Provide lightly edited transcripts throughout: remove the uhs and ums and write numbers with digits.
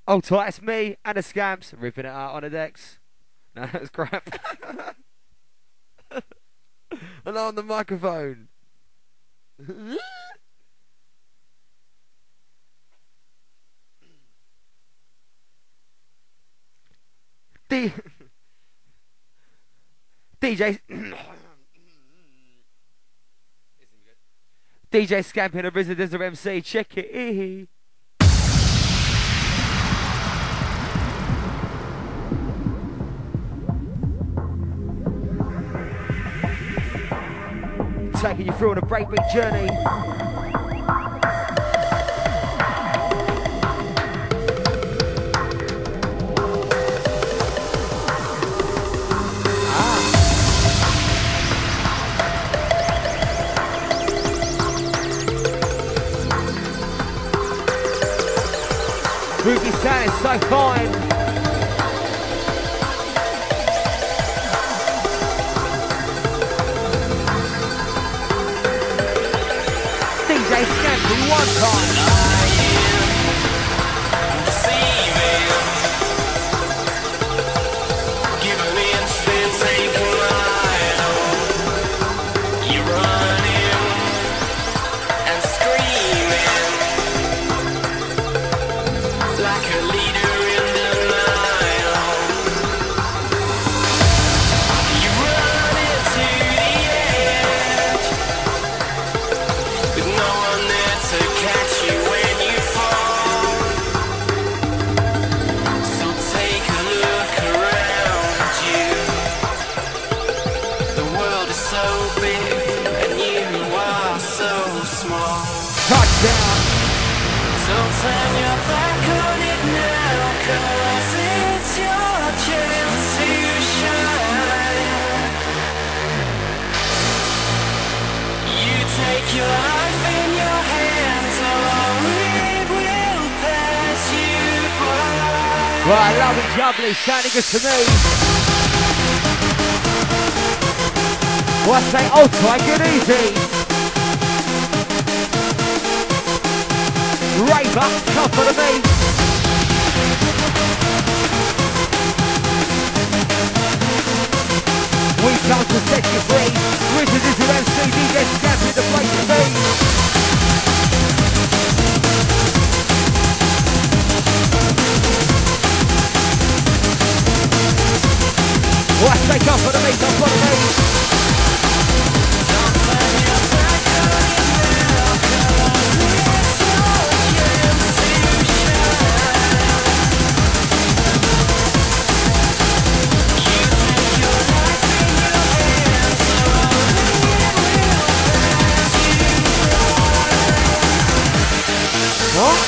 Oh, tight, it's me and the Scamps ripping it out on the decks. No, that was crap. And on the microphone. DJ DJ Scamping, a Residents of MC, check it. Taking you through on a breakbeat journey. Ruby sound is so fine. DJ Scampy one time. Right, lovely, jubbly, sounding good to me. Well, I say, oh, try good easy. Rave up, come for the me. We come to set you free. Richard is your MC, DJ Scampy, the place to be. Let's take off for the beat, up for the beat. What?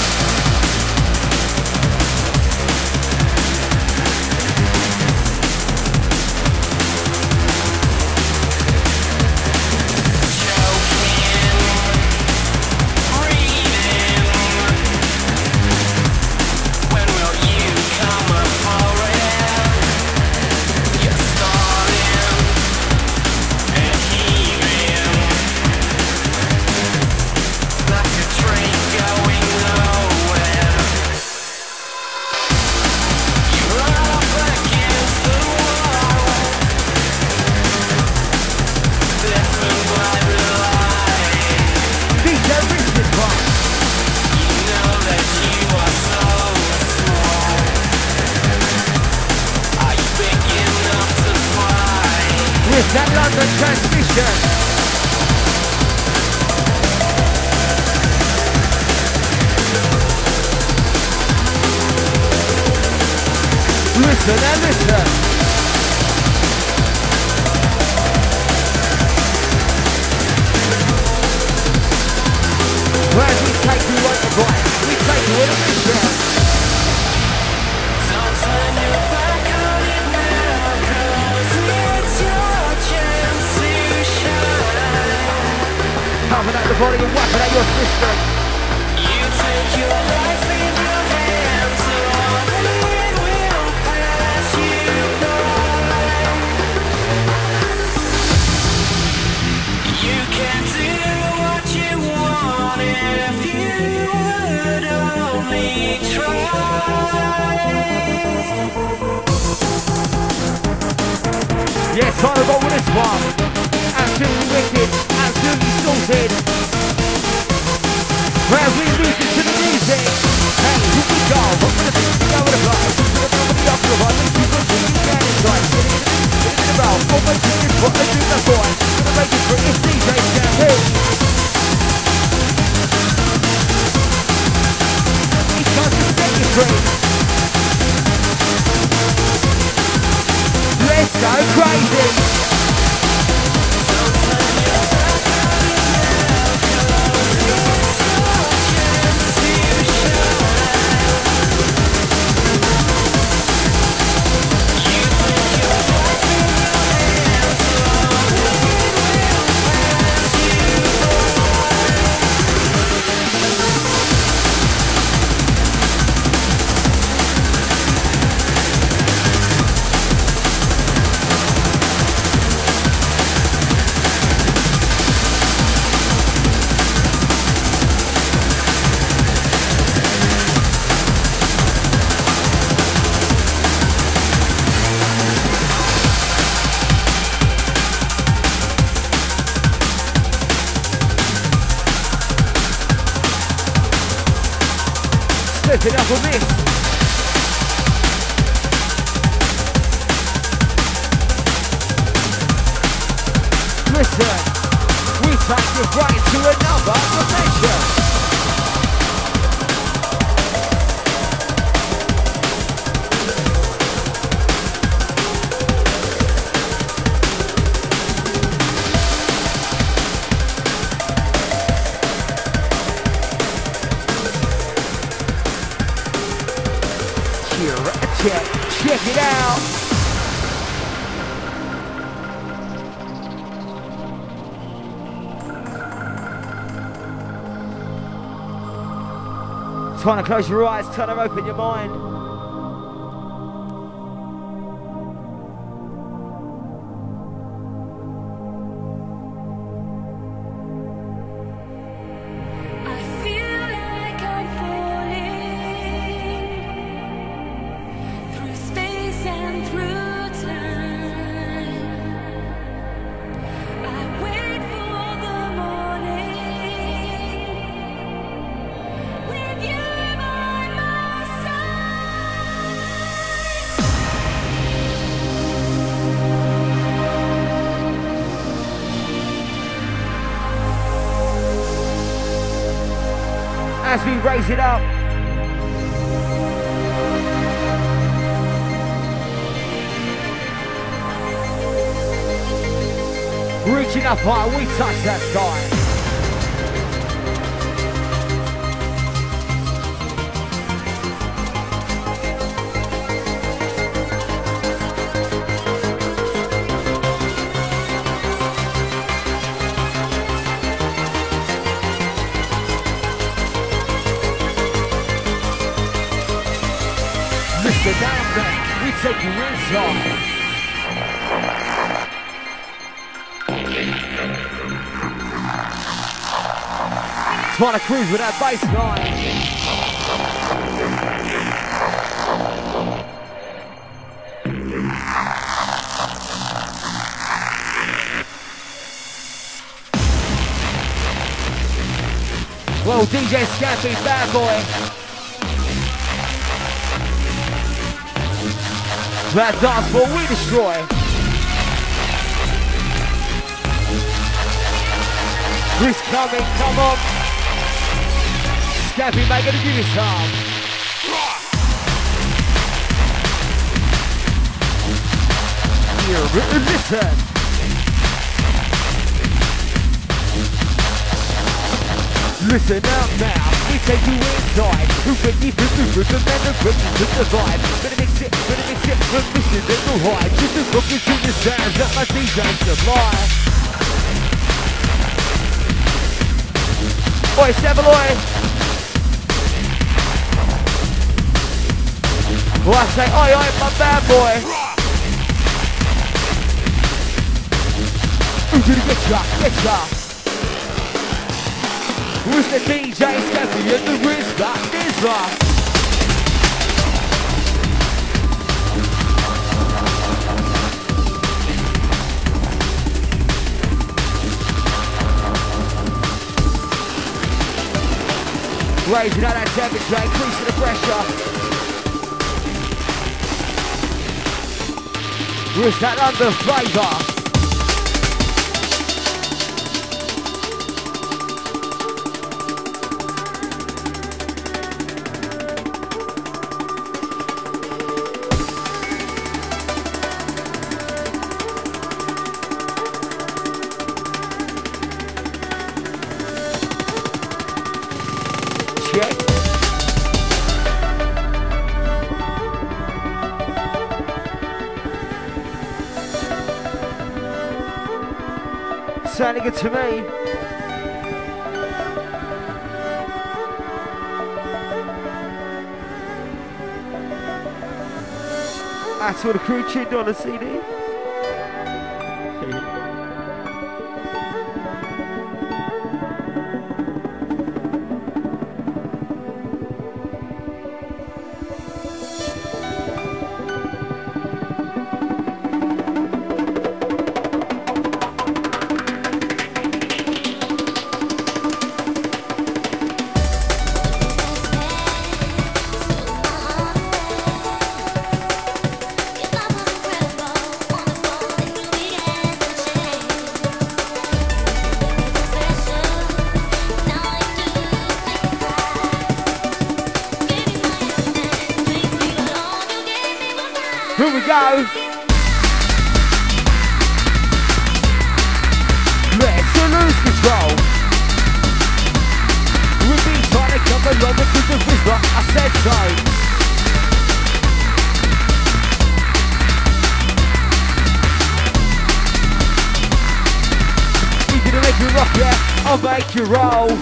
That London transmission. Listen and listen. Where we take you on the right, we take you on a mission. Don't turn your back on it now, 'cause it's your chance to shine. Pumping out the body and whacking at your system. You take your life in your hands, or it will pass you by. You can do what you want if you would only try. Yes, time to go with this one. Absolutely wicked, absolutely sorted. Where we lose it to the music. Hey, here we go. We're gonna be over the block. We're gonna be up the right. Let's keep on doing it again. Right, get it about. Almost in this what I do that boy. Gonna make it for it's DJ Shampoo. It's time to set you free. Let's go crazy. It up with this. Listen, we take you right to another dimension. Check it out. Time to close your eyes, time to open your mind. As we raise it up, reaching up high, we touch that sky. Listen down there, we take you inside. Trying to cruise with that bass line. Whoa, DJ Scampy, bad boy. That dance floor we destroy. Chris coming, come on. Scampy, mate, gonna give you some. Here, listen. Listen up now, we take you inside. Who can keep it moving, the men are gripping with the vibe. Gonna mix it, from mission and no high. Just a focus in the sounds that my DJ supply. Oi, Savaloy. Well, I say, oi, my bad boy. Who's gonna get ya? Who's the DJ Scampy and the wrist that is Raising out that temperature, increasing the pressure. Where's that under flavour? Sounding good to me. That's what the crew tuned on the CD. Here we go. Let's lose control. We've been trying to come along with the whisper. I said so. You're gonna make you rock, yeah? I'll make you roll.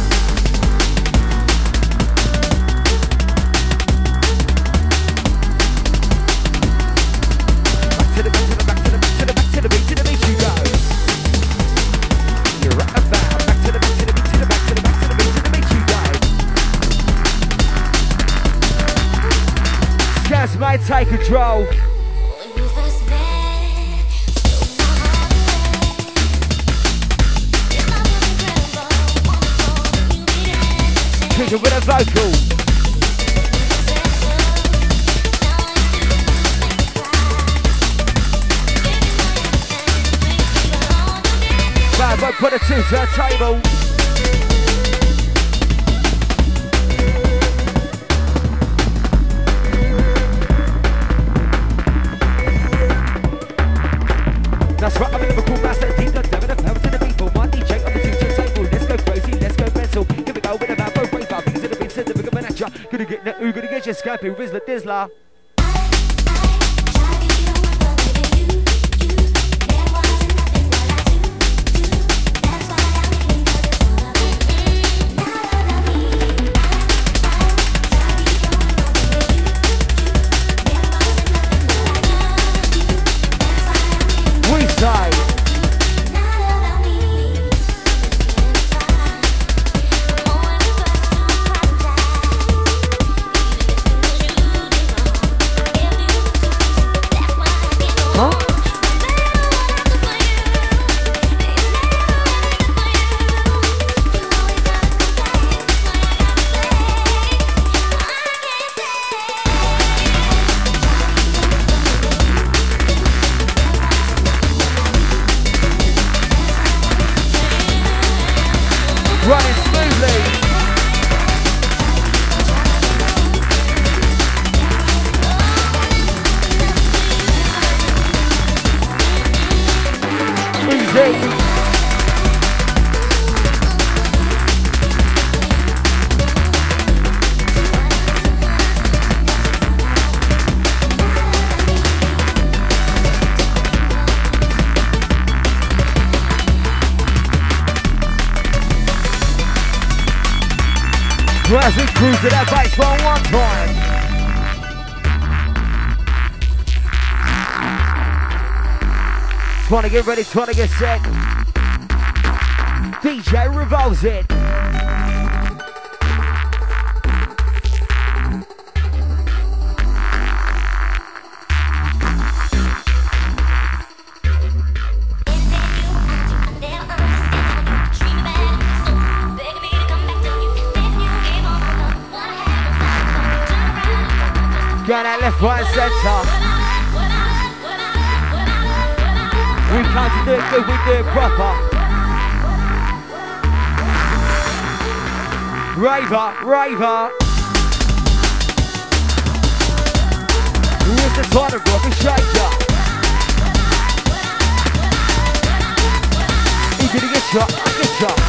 Might take control. Trigger with a vocal. Bad boy, put it to the table. That's right, I'm a Liverpool master, team done seven of pounds to the people. My DJ on the team to table. Let's go crazy, let's go mental. Here we go with a bad boy wave up. Because of the beat, said the bigger man at ya. Gonna get that, ooh, gonna get your scrappy, Rizzler Dizzler. As we cruise to that bass one time. Trying to get ready, trying to get set. DJ revolves it. Going out left, right, and centre. We can't do it good, we do it proper. Raver, raver. Here's the title, Robbie Shaker. He's gonna get shot, I get shot.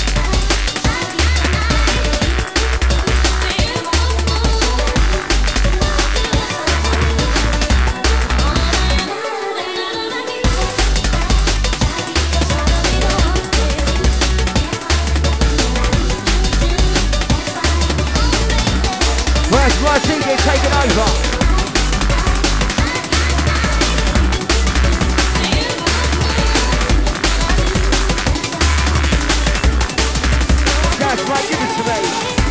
Where's my team get taken over? Guys, right, give it to me.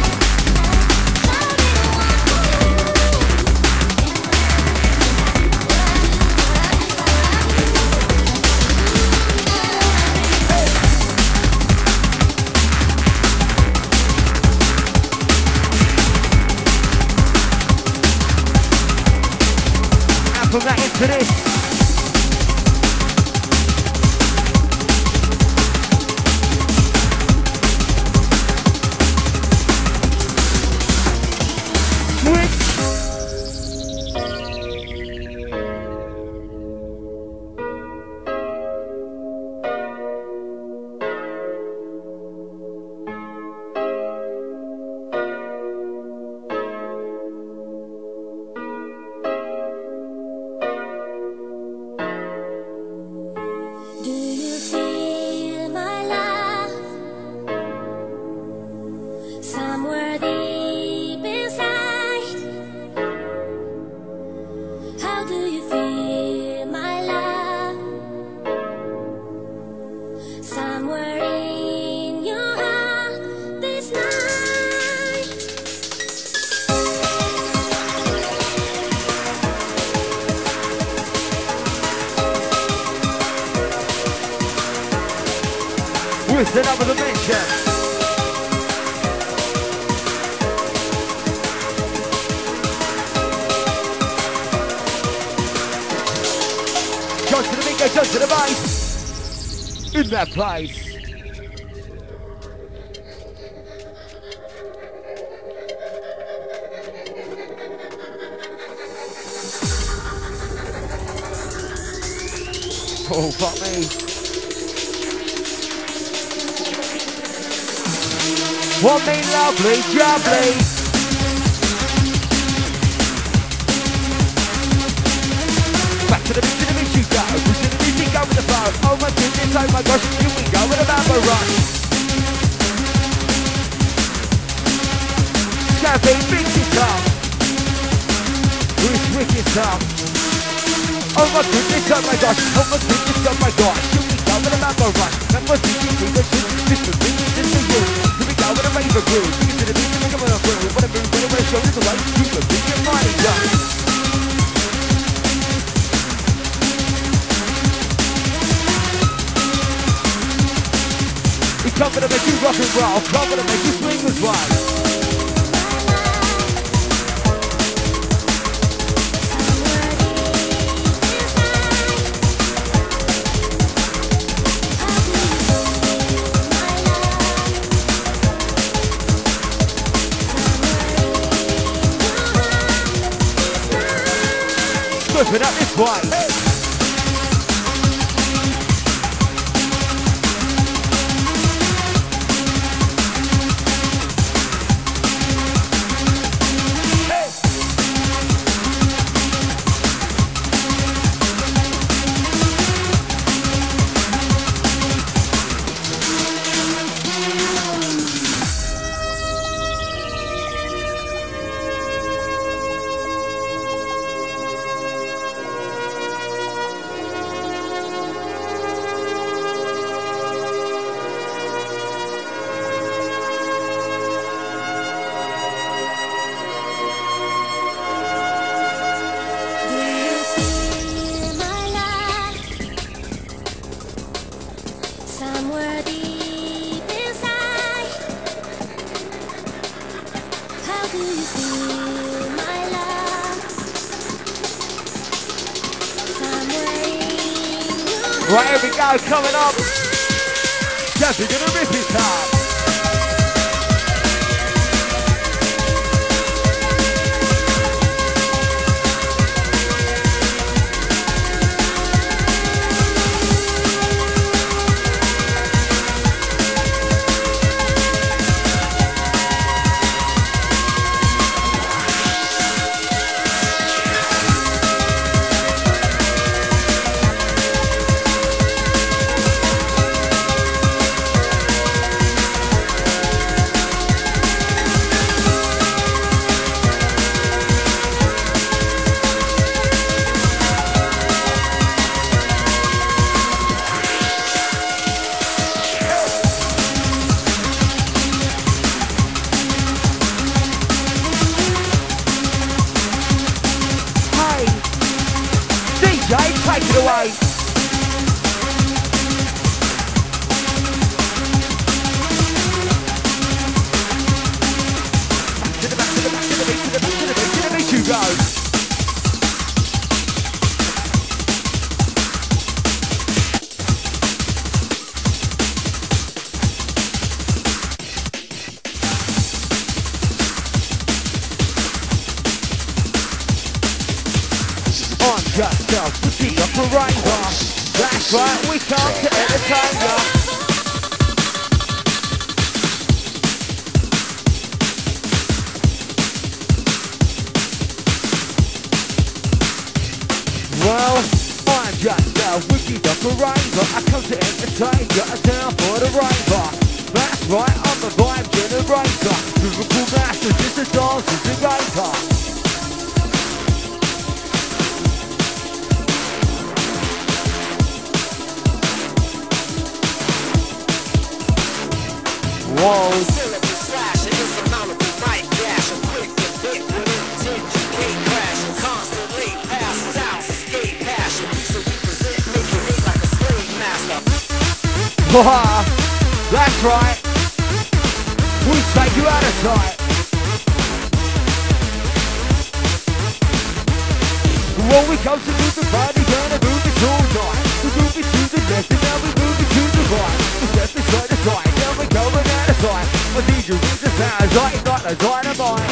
From that into this. Switch. With another dimension. Go to the beat, go to the bass. In that place. Oh, fuck me. Want me lovely, jubbly. Back to the beat you go. Push to the music, go with the flow. Oh my goodness, oh my gosh, here we go with a Bamba run. Scabby, big guitar. Who's wicked tough? Oh my goodness, oh my gosh, oh my goodness, oh my gosh. Here we go with a Bamba run. And my thinking, we got shit, this was me, this was you. With a raver groove, you to the beat, you come on a groove. What a move, what a show, this light, you can beat your body down. It's coming to make you rock and roll, coming to make you swing as well. Flipping up this way. Right, here we go, coming up. Just we're gonna rip it up. Take it away. To the back, to the back, to the beat, to the back, to the beat, to the beat you go. On yourself, we keep up a rainbow. That's right, we come to entertain ya. Well, I'm just a wicked up a rainbow. I come to entertain ya, down for the rainbow. That's right, I'm the vibe generator. Lyrical master, just a dance, just a rainbow. Whoa. Syllable slash, and this amount of the mic dash. I'm quick to bit with intention, gate crash. Constantly passes out, escape passion. So we present, making it like a slave master. That's right. We take you out of sight. When we come to move the body, gonna move it all night. We move it to the left and now we move it to the right. We step inside the side, now we're going out of sight. My DJ rings the sounds like a dynamite.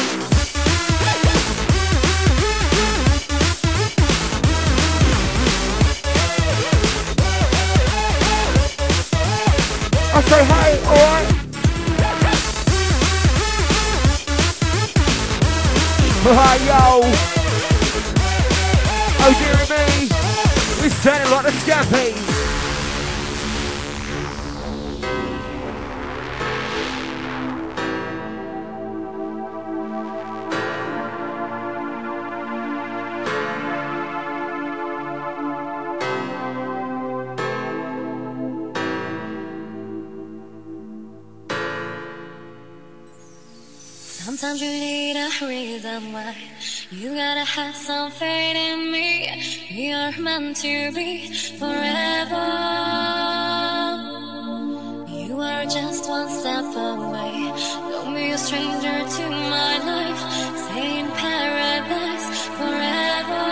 I say hey, alright. Hi yo. Oh dear me, we're sounding like the Scampies. Sometimes you need a reason why. You gotta have some faith in me. We are meant to be forever. You are just one step away. Don't be a stranger to my life. Stay in paradise forever.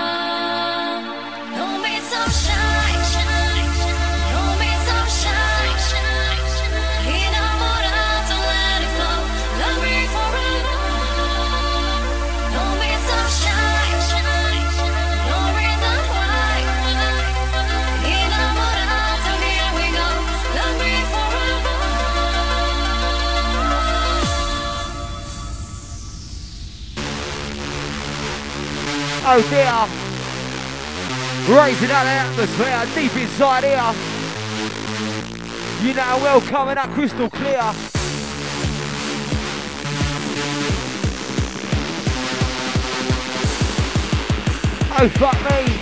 Don't be so shy. Don't be so shy. Enamorato, let it flow. Love me forever. Don't be so shy. No reason why. Enamorato, here we go. Love me forever. Oh dear. Raising out the atmosphere deep inside here. You know well coming up crystal clear. Oh fuck me.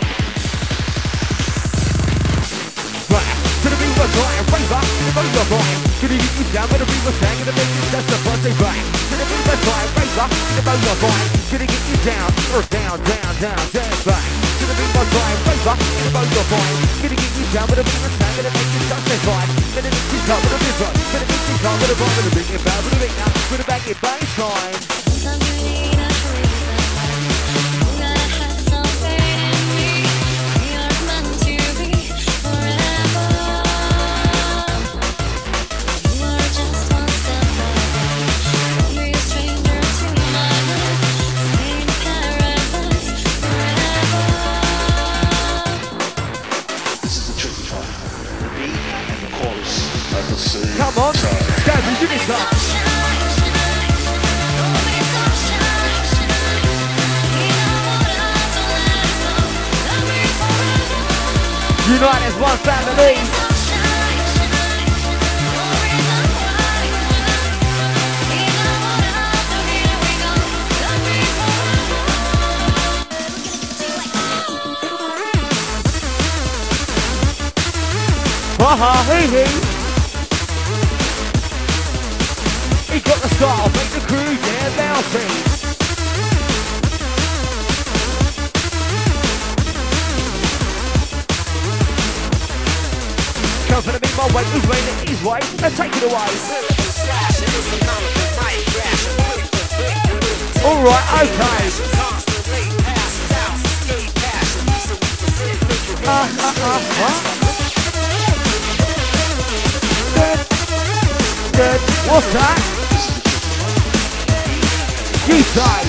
Right, to the beat was right, wave up, to the boat was right. Gonna get you down with the beat was sang, and the beat is just a buzz, they right. To the beat was right, wave up, to the boat was right. Gonna get you down, or down, back. To the beat was right, wave up, to the boat was right. Gonna get you down with the beat was sang, and the beat is just a vibe. Gonna get you down with the river, gonna get you down with the rhyme, gonna bring it back with the beat now, with the back in baseline. Sometimes you need a reason why. You gotta have some faith in me. We are meant to be forever. Unite as one family. Ha hee hee. He got the style, make the crew get bouncy. Come for the beat my way, who's way, his way, let's take it away. Alright, okay. What's that? You say.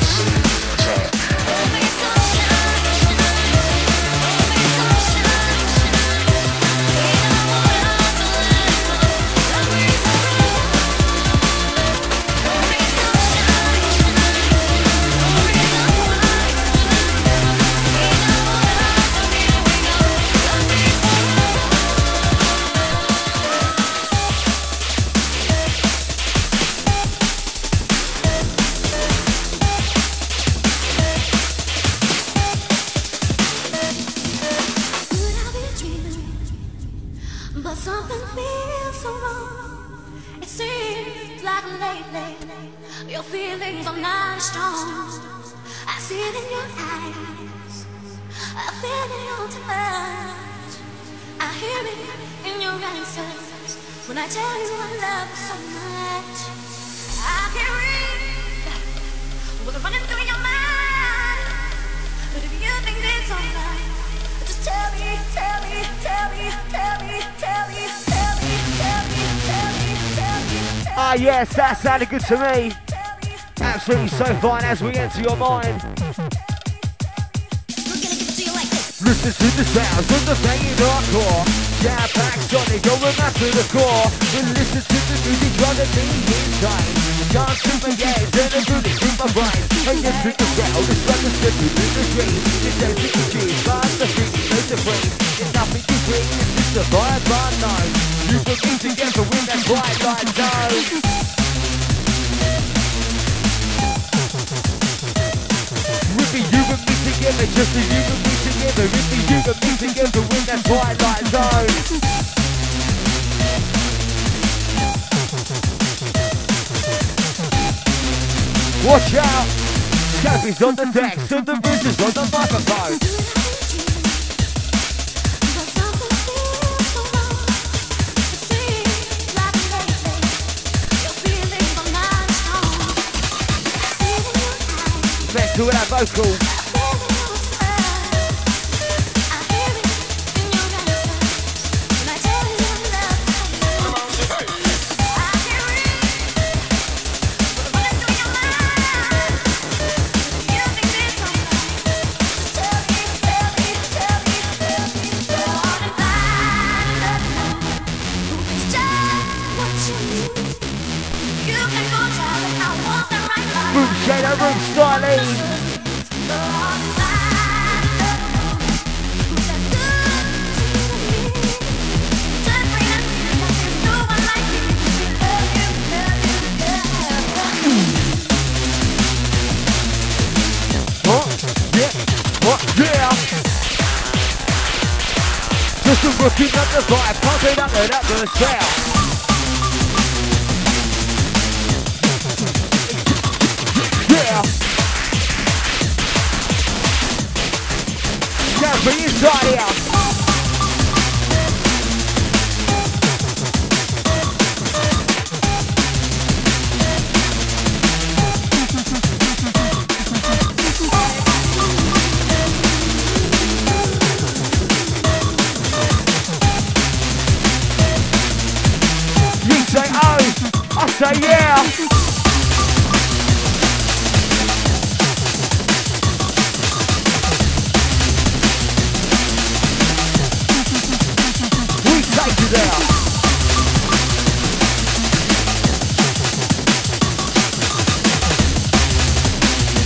Yes, that sounded good to me. Absolutely so fine as we enter your mind. Listen to the sounds of the banging hardcore. Jam pack Sonic going up to the core. And listen to the music running me inside. Can't see my ears and the booty through my brain. And you took the crowd, it's like a step in the dream. It's a big cheese, but the freaking knows the brain. It's nothing to bring, it's just a vibe I know. You put me together with that bright light zone. Rippy, you and me together, just the you and me together. Rippy, you and me together with that bright light zone. Watch out! Scabby's on the deck, so the Bruiser's on the microphone. Back to that vocal. Room styling. Yeah. Just a rookie up the vibe, pumping up and up the spell. Bring inside here. You say oh, I say yeah.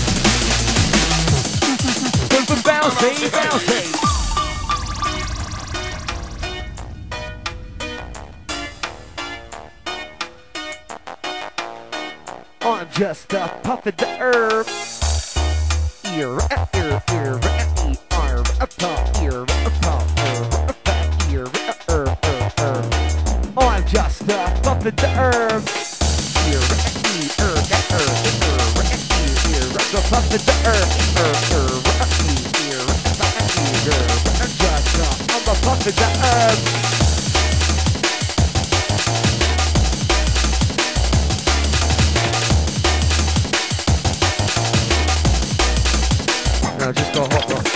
Bouncy. just a puff of the herb. Ear, a puff, ear, a puff, ear, oh, I'm just a puff of the herb. Ear, the puff of the herb. Just I'm a puff of the herb. No, just go hot rock.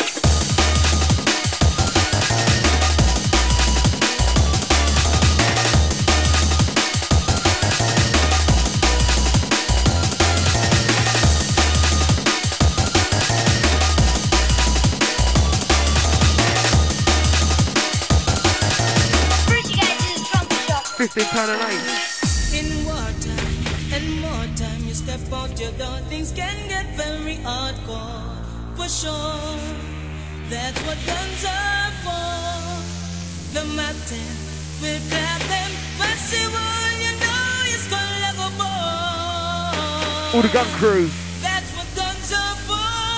£15 a night. In wartime and more time, you step out your door, things can get very hardcore. For sure, that's what guns are for. The mountain will grab them, festival, you know it's gonna go more. All the gun crew. That's what guns are for.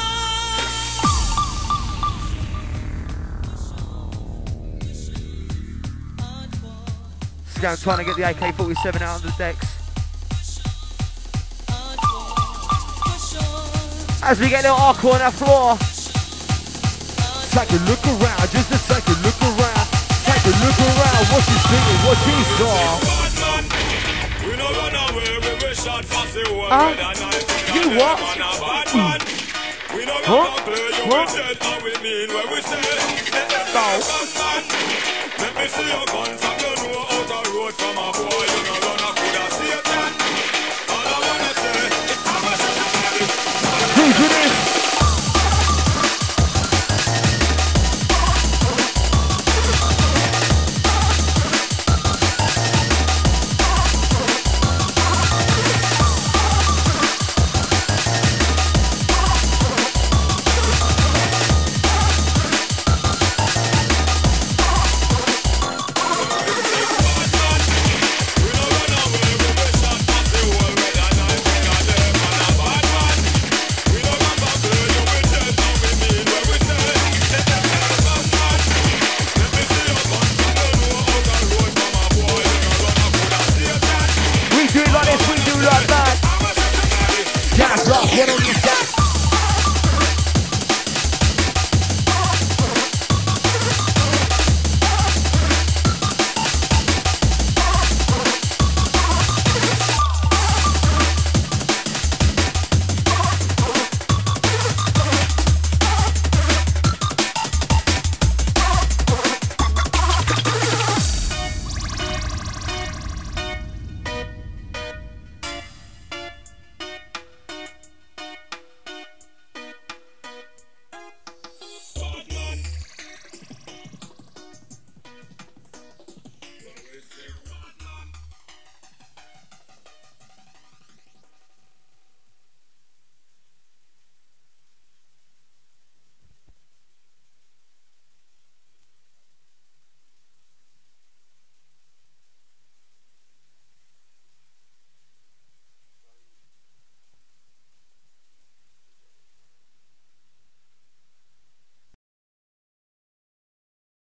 Scout trying to get the AK-47 out of the decks. As we get a little hardcore on that floor. Take a look around, just a second, look around. Take a look around, what's he singing, what's he song? You what? Huh? What?